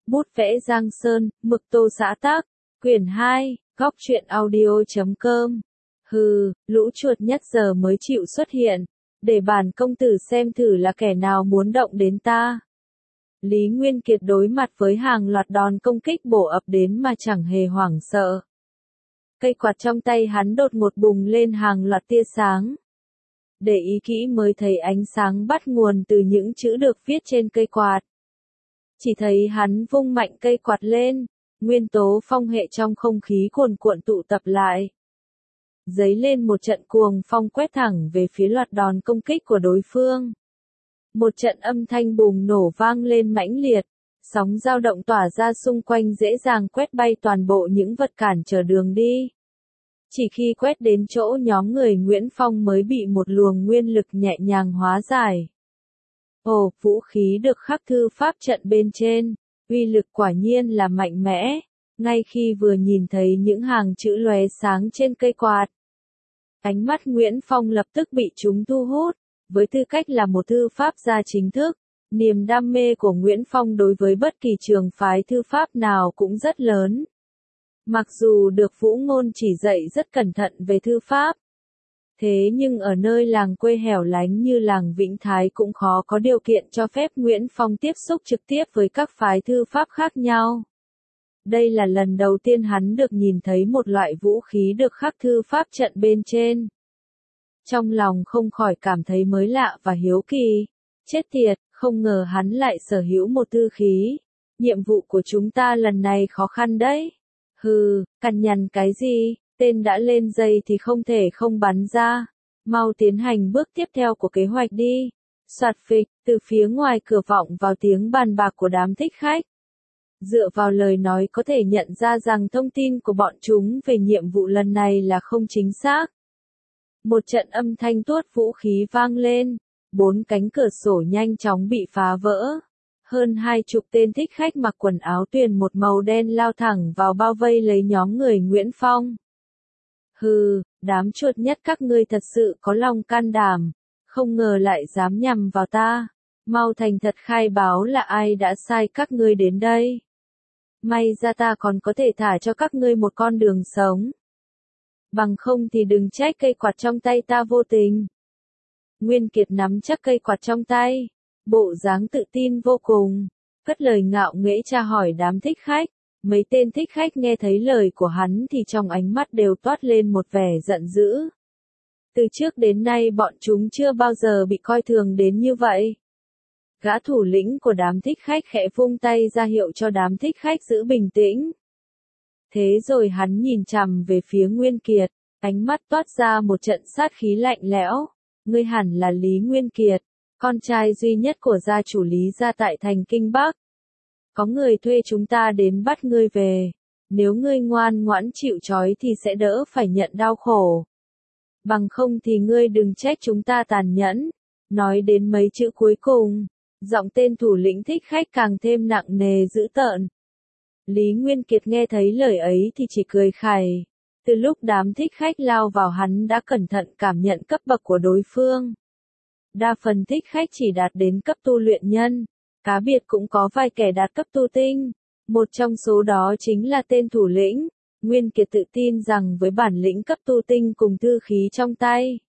Bút vẽ Giang Sơn, mực tô xã tác, quyển 2, góc truyện audio.com. Hừ, lũ chuột nhất giờ mới chịu xuất hiện, để bản công tử xem thử là kẻ nào muốn động đến ta. Lý Nguyên Kiệt đối mặt với hàng loạt đòn công kích bổ ập đến mà chẳng hề hoảng sợ. Cây quạt trong tay hắn đột ngột bùng lên hàng loạt tia sáng. Để ý kỹ mới thấy ánh sáng bắt nguồn từ những chữ được viết trên cây quạt. Chỉ thấy hắn vung mạnh cây quạt lên, nguyên tố phong hệ trong không khí cuồn cuộn tụ tập lại. Dấy lên một trận cuồng phong quét thẳng về phía loạt đòn công kích của đối phương. Một trận âm thanh bùng nổ vang lên mãnh liệt, sóng dao động tỏa ra xung quanh dễ dàng quét bay toàn bộ những vật cản trở đường đi. Chỉ khi quét đến chỗ nhóm người Nguyễn Phong mới bị một luồng nguyên lực nhẹ nhàng hóa giải. Ồ, vũ khí được khắc thư pháp trận bên trên, uy lực quả nhiên là mạnh mẽ, ngay khi vừa nhìn thấy những hàng chữ lóe sáng trên cây quạt. Ánh mắt Nguyễn Phong lập tức bị chúng thu hút, với tư cách là một thư pháp gia chính thức, niềm đam mê của Nguyễn Phong đối với bất kỳ trường phái thư pháp nào cũng rất lớn. Mặc dù được Vũ Ngôn chỉ dạy rất cẩn thận về thư pháp, thế nhưng ở nơi làng quê hẻo lánh như làng Vĩnh Thái cũng khó có điều kiện cho phép Nguyễn Phong tiếp xúc trực tiếp với các phái thư pháp khác nhau. Đây là lần đầu tiên hắn được nhìn thấy một loại vũ khí được khắc thư pháp trận bên trên. Trong lòng không khỏi cảm thấy mới lạ và hiếu kỳ. Chết tiệt, không ngờ hắn lại sở hữu một thư khí. Nhiệm vụ của chúng ta lần này khó khăn đấy. Hừ, cằn nhằn cái gì, tên đã lên dây thì không thể không bắn ra. Mau tiến hành bước tiếp theo của kế hoạch đi. Soạt phịch, từ phía ngoài cửa vọng vào tiếng bàn bạc của đám thích khách. Dựa vào lời nói có thể nhận ra rằng thông tin của bọn chúng về nhiệm vụ lần này là không chính xác. Một trận âm thanh tuốt vũ khí vang lên, 4 cánh cửa sổ nhanh chóng bị phá vỡ. Hơn 20 tên thích khách mặc quần áo tuyền một màu đen lao thẳng vào bao vây lấy nhóm người Nguyễn Phong. Hừ, đám chuột nhất các ngươi thật sự có lòng can đảm, không ngờ lại dám nhằm vào ta. Mau thành thật khai báo là ai đã sai các ngươi đến đây. May ra ta còn có thể thả cho các ngươi một con đường sống. Bằng không thì đừng trách cây quạt trong tay ta vô tình. Nguyên Kiệt nắm chắc cây quạt trong tay, bộ dáng tự tin vô cùng, cất lời ngạo nghễ tra hỏi đám thích khách. Mấy tên thích khách nghe thấy lời của hắn thì trong ánh mắt đều toát lên một vẻ giận dữ. Từ trước đến nay bọn chúng chưa bao giờ bị coi thường đến như vậy. Gã thủ lĩnh của đám thích khách khẽ vung tay ra hiệu cho đám thích khách giữ bình tĩnh. Thế rồi hắn nhìn chằm về phía Nguyên Kiệt, ánh mắt toát ra một trận sát khí lạnh lẽo. Ngươi hẳn là Lý Nguyên Kiệt, con trai duy nhất của gia chủ Lý gia tại thành Kinh Bắc. Có người thuê chúng ta đến bắt ngươi về. Nếu ngươi ngoan ngoãn chịu trói thì sẽ đỡ phải nhận đau khổ. Bằng không thì ngươi đừng trách chúng ta tàn nhẫn. Nói đến mấy chữ cuối cùng, giọng tên thủ lĩnh thích khách càng thêm nặng nề dữ tợn. Lý Nguyên Kiệt nghe thấy lời ấy thì chỉ cười khày. Từ lúc đám thích khách lao vào hắn đã cẩn thận cảm nhận cấp bậc của đối phương. Đa phần thích khách chỉ đạt đến cấp tu luyện nhân, cá biệt cũng có vài kẻ đạt cấp tu tinh. Một trong số đó chính là tên thủ lĩnh. Nguyên Kiệt tự tin rằng với bản lĩnh cấp tu tinh cùng thư khí trong tay,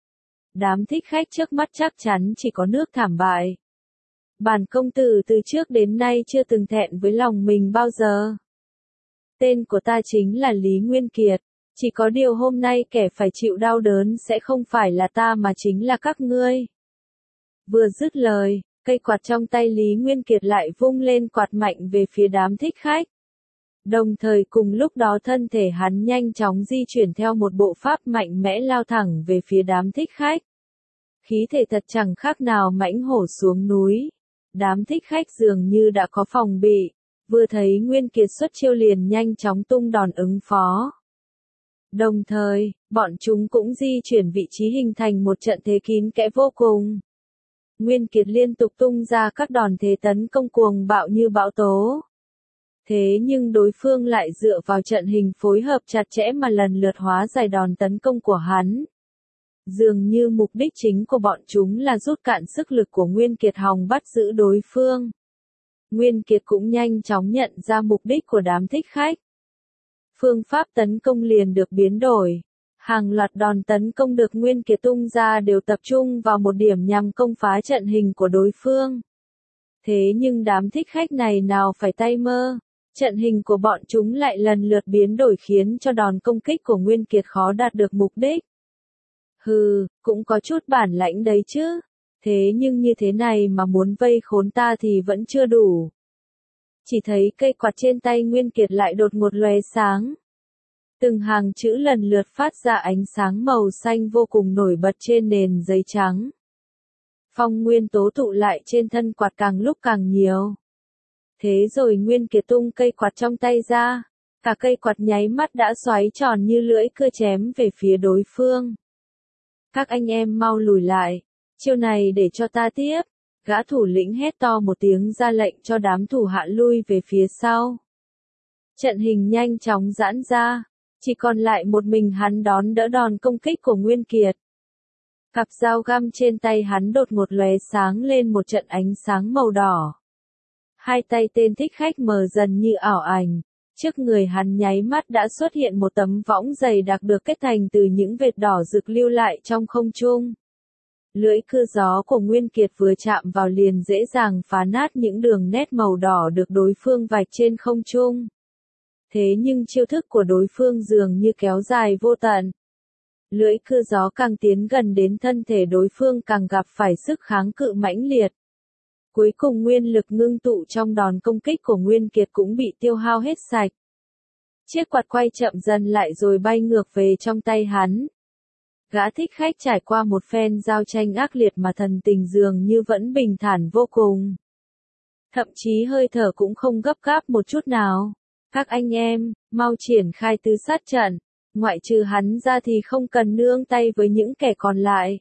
đám thích khách trước mắt chắc chắn chỉ có nước thảm bại. Bản công tử từ trước đến nay chưa từng thẹn với lòng mình bao giờ. Tên của ta chính là Lý Nguyên Kiệt, chỉ có điều hôm nay kẻ phải chịu đau đớn sẽ không phải là ta mà chính là các ngươi. Vừa dứt lời, cây quạt trong tay Lý Nguyên Kiệt lại vung lên quạt mạnh về phía đám thích khách. Đồng thời cùng lúc đó thân thể hắn nhanh chóng di chuyển theo một bộ pháp mạnh mẽ lao thẳng về phía đám thích khách. Khí thể thật chẳng khác nào mãnh hổ xuống núi. Đám thích khách dường như đã có phòng bị, vừa thấy Nguyên Kiệt xuất chiêu liền nhanh chóng tung đòn ứng phó. Đồng thời, bọn chúng cũng di chuyển vị trí hình thành một trận thế kín kẽ vô cùng. Nguyên Kiệt liên tục tung ra các đòn thế tấn công cuồng bạo như bão tố. Thế nhưng đối phương lại dựa vào trận hình phối hợp chặt chẽ mà lần lượt hóa giải đòn tấn công của hắn. Dường như mục đích chính của bọn chúng là rút cạn sức lực của Nguyên Kiệt hòng bắt giữ đối phương. Nguyên Kiệt cũng nhanh chóng nhận ra mục đích của đám thích khách. Phương pháp tấn công liền được biến đổi. Hàng loạt đòn tấn công được Nguyên Kiệt tung ra đều tập trung vào một điểm nhằm công phá trận hình của đối phương. Thế nhưng đám thích khách này nào phải tay mơ, trận hình của bọn chúng lại lần lượt biến đổi khiến cho đòn công kích của Nguyên Kiệt khó đạt được mục đích. Hừ, cũng có chút bản lãnh đấy chứ. Thế nhưng như thế này mà muốn vây khốn ta thì vẫn chưa đủ. Chỉ thấy cây quạt trên tay Nguyên Kiệt lại đột ngột lóe sáng. Từng hàng chữ lần lượt phát ra ánh sáng màu xanh vô cùng nổi bật trên nền giấy trắng. Phong nguyên tố tụ lại trên thân quạt càng lúc càng nhiều. Thế rồi Nguyên Kiệt tung cây quạt trong tay ra, cả cây quạt nháy mắt đã xoáy tròn như lưỡi cưa chém về phía đối phương. Các anh em mau lùi lại, chiêu này để cho ta tiếp. Gã thủ lĩnh hét to một tiếng ra lệnh cho đám thủ hạ lui về phía sau. Trận hình nhanh chóng giãn ra, chỉ còn lại một mình hắn đón đỡ đòn công kích của Nguyên Kiệt. Cặp dao găm trên tay hắn đột ngột lóe sáng lên một trận ánh sáng màu đỏ. Hai tay tên thích khách mờ dần như ảo ảnh, trước người hắn nháy mắt đã xuất hiện một tấm võng dày đặc được kết thành từ những vệt đỏ rực lưu lại trong không trung. Lưỡi cưa gió của Nguyên Kiệt vừa chạm vào liền dễ dàng phá nát những đường nét màu đỏ được đối phương vạch trên không trung. Thế nhưng chiêu thức của đối phương dường như kéo dài vô tận. Lưỡi cưa gió càng tiến gần đến thân thể đối phương càng gặp phải sức kháng cự mãnh liệt. Cuối cùng nguyên lực ngưng tụ trong đòn công kích của Nguyên Kiệt cũng bị tiêu hao hết sạch. Chiếc quạt quay chậm dần lại rồi bay ngược về trong tay hắn. Gã thích khách trải qua một phen giao tranh ác liệt mà thần tình dường như vẫn bình thản vô cùng. Thậm chí hơi thở cũng không gấp gáp một chút nào. Các anh em, mau triển khai tứ sát trận, ngoại trừ hắn ra thì không cần nương tay với những kẻ còn lại.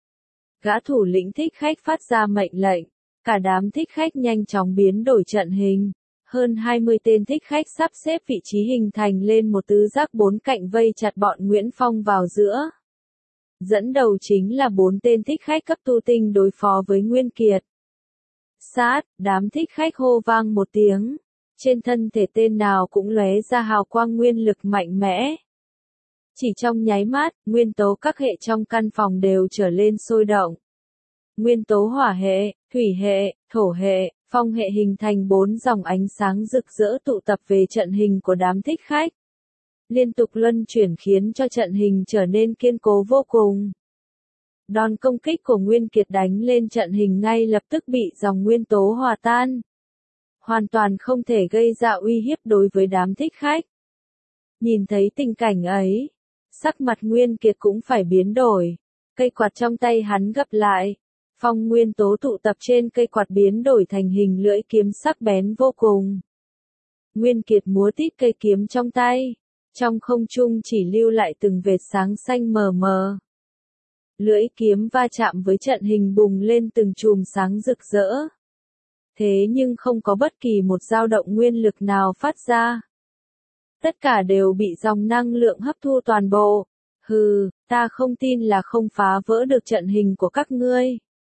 Gã thủ lĩnh thích khách phát ra mệnh lệnh, cả đám thích khách nhanh chóng biến đổi trận hình. Hơn 20 tên thích khách sắp xếp vị trí hình thành lên một tứ giác bốn cạnh vây chặt bọn Nguyễn Phong vào giữa. Dẫn đầu chính là 4 tên thích khách cấp tu tinh đối phó với Nguyên Kiệt. Sát, đám thích khách hô vang một tiếng. Trên thân thể tên nào cũng lóe ra hào quang nguyên lực mạnh mẽ. Chỉ trong nháy mắt, nguyên tố các hệ trong căn phòng đều trở lên sôi động. Nguyên tố hỏa hệ, thủy hệ, thổ hệ, phong hệ hình thành 4 dòng ánh sáng rực rỡ tụ tập về trận hình của đám thích khách. Liên tục luân chuyển khiến cho trận hình trở nên kiên cố vô cùng. Đòn công kích của Nguyên Kiệt đánh lên trận hình ngay lập tức bị dòng nguyên tố hòa tan. Hoàn toàn không thể gây ra uy hiếp đối với đám thích khách. Nhìn thấy tình cảnh ấy, sắc mặt Nguyên Kiệt cũng phải biến đổi. Cây quạt trong tay hắn gấp lại. Phong nguyên tố tụ tập trên cây quạt biến đổi thành hình lưỡi kiếm sắc bén vô cùng. Nguyên Kiệt múa tít cây kiếm trong tay. Trong không trung chỉ lưu lại từng vệt sáng xanh mờ mờ. Lưỡi kiếm va chạm với trận hình bùng lên từng chùm sáng rực rỡ. Thế nhưng không có bất kỳ một dao động nguyên lực nào phát ra. Tất cả đều bị dòng năng lượng hấp thu toàn bộ. Hừ, ta không tin là không phá vỡ được trận hình của các ngươi.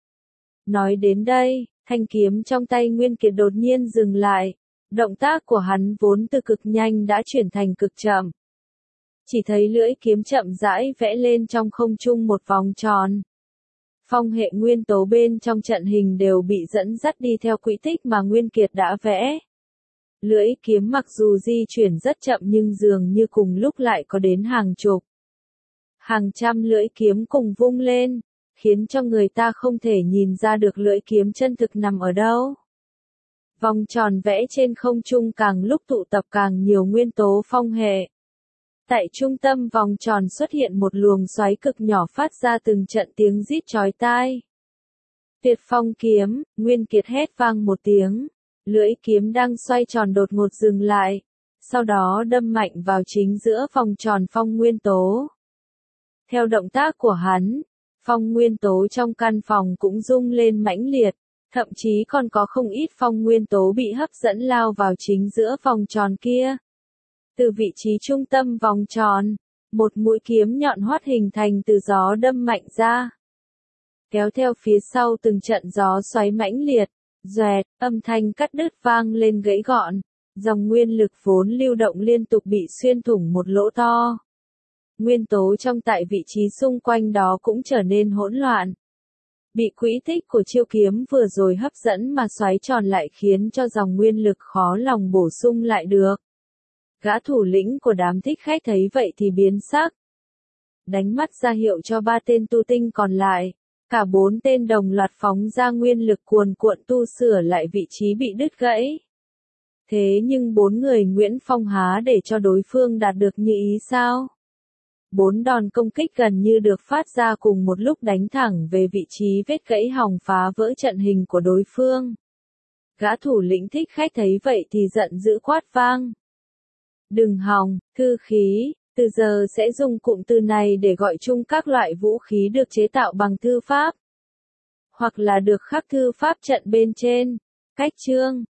Nói đến đây, thanh kiếm trong tay Nguyên Kiệt đột nhiên dừng lại. Động tác của hắn vốn từ cực nhanh đã chuyển thành cực chậm. Chỉ thấy lưỡi kiếm chậm rãi vẽ lên trong không trung một vòng tròn. Phong hệ nguyên tố bên trong trận hình đều bị dẫn dắt đi theo quỹ tích mà Nguyên Kiệt đã vẽ. Lưỡi kiếm mặc dù di chuyển rất chậm nhưng dường như cùng lúc lại có đến hàng chục, hàng trăm lưỡi kiếm cùng vung lên, khiến cho người ta không thể nhìn ra được lưỡi kiếm chân thực nằm ở đâu. Vòng tròn vẽ trên không trung càng lúc tụ tập càng nhiều nguyên tố phong hệ. Tại trung tâm vòng tròn xuất hiện một luồng xoáy cực nhỏ phát ra từng trận tiếng rít chói tai. Tuyệt phong kiếm, Nguyên Kiệt hét vang một tiếng. Lưỡi kiếm đang xoay tròn đột ngột dừng lại. Sau đó đâm mạnh vào chính giữa vòng tròn phong nguyên tố. Theo động tác của hắn, phong nguyên tố trong căn phòng cũng rung lên mãnh liệt. Thậm chí còn có không ít phong nguyên tố bị hấp dẫn lao vào chính giữa vòng tròn kia. Từ vị trí trung tâm vòng tròn, một mũi kiếm nhọn hoắt hình thành từ gió đâm mạnh ra. Kéo theo phía sau từng trận gió xoáy mãnh liệt, Doẹt, âm thanh cắt đứt vang lên gãy gọn. Dòng nguyên lực vốn lưu động liên tục bị xuyên thủng một lỗ to. Nguyên tố trong tại vị trí xung quanh đó cũng trở nên hỗn loạn. Bị quỹ tích của chiêu kiếm vừa rồi hấp dẫn mà xoáy tròn lại khiến cho dòng nguyên lực khó lòng bổ sung lại được. Gã thủ lĩnh của đám thích khách thấy vậy thì biến sắc. Đánh mắt ra hiệu cho 3 tên tu tinh còn lại. Cả 4 tên đồng loạt phóng ra nguyên lực cuồn cuộn tu sửa lại vị trí bị đứt gãy. Thế nhưng 4 người Nguyễn Phong há để cho đối phương đạt được như ý sao? 4 đòn công kích gần như được phát ra cùng một lúc đánh thẳng về vị trí vết gãy hòng phá vỡ trận hình của đối phương. Gã thủ lĩnh thích khách thấy vậy thì giận dữ quát vang. Đừng hòng, thư khí, từ giờ sẽ dùng cụm từ này để gọi chung các loại vũ khí được chế tạo bằng thư pháp. Hoặc là được khắc thư pháp trận bên trên. Cách chương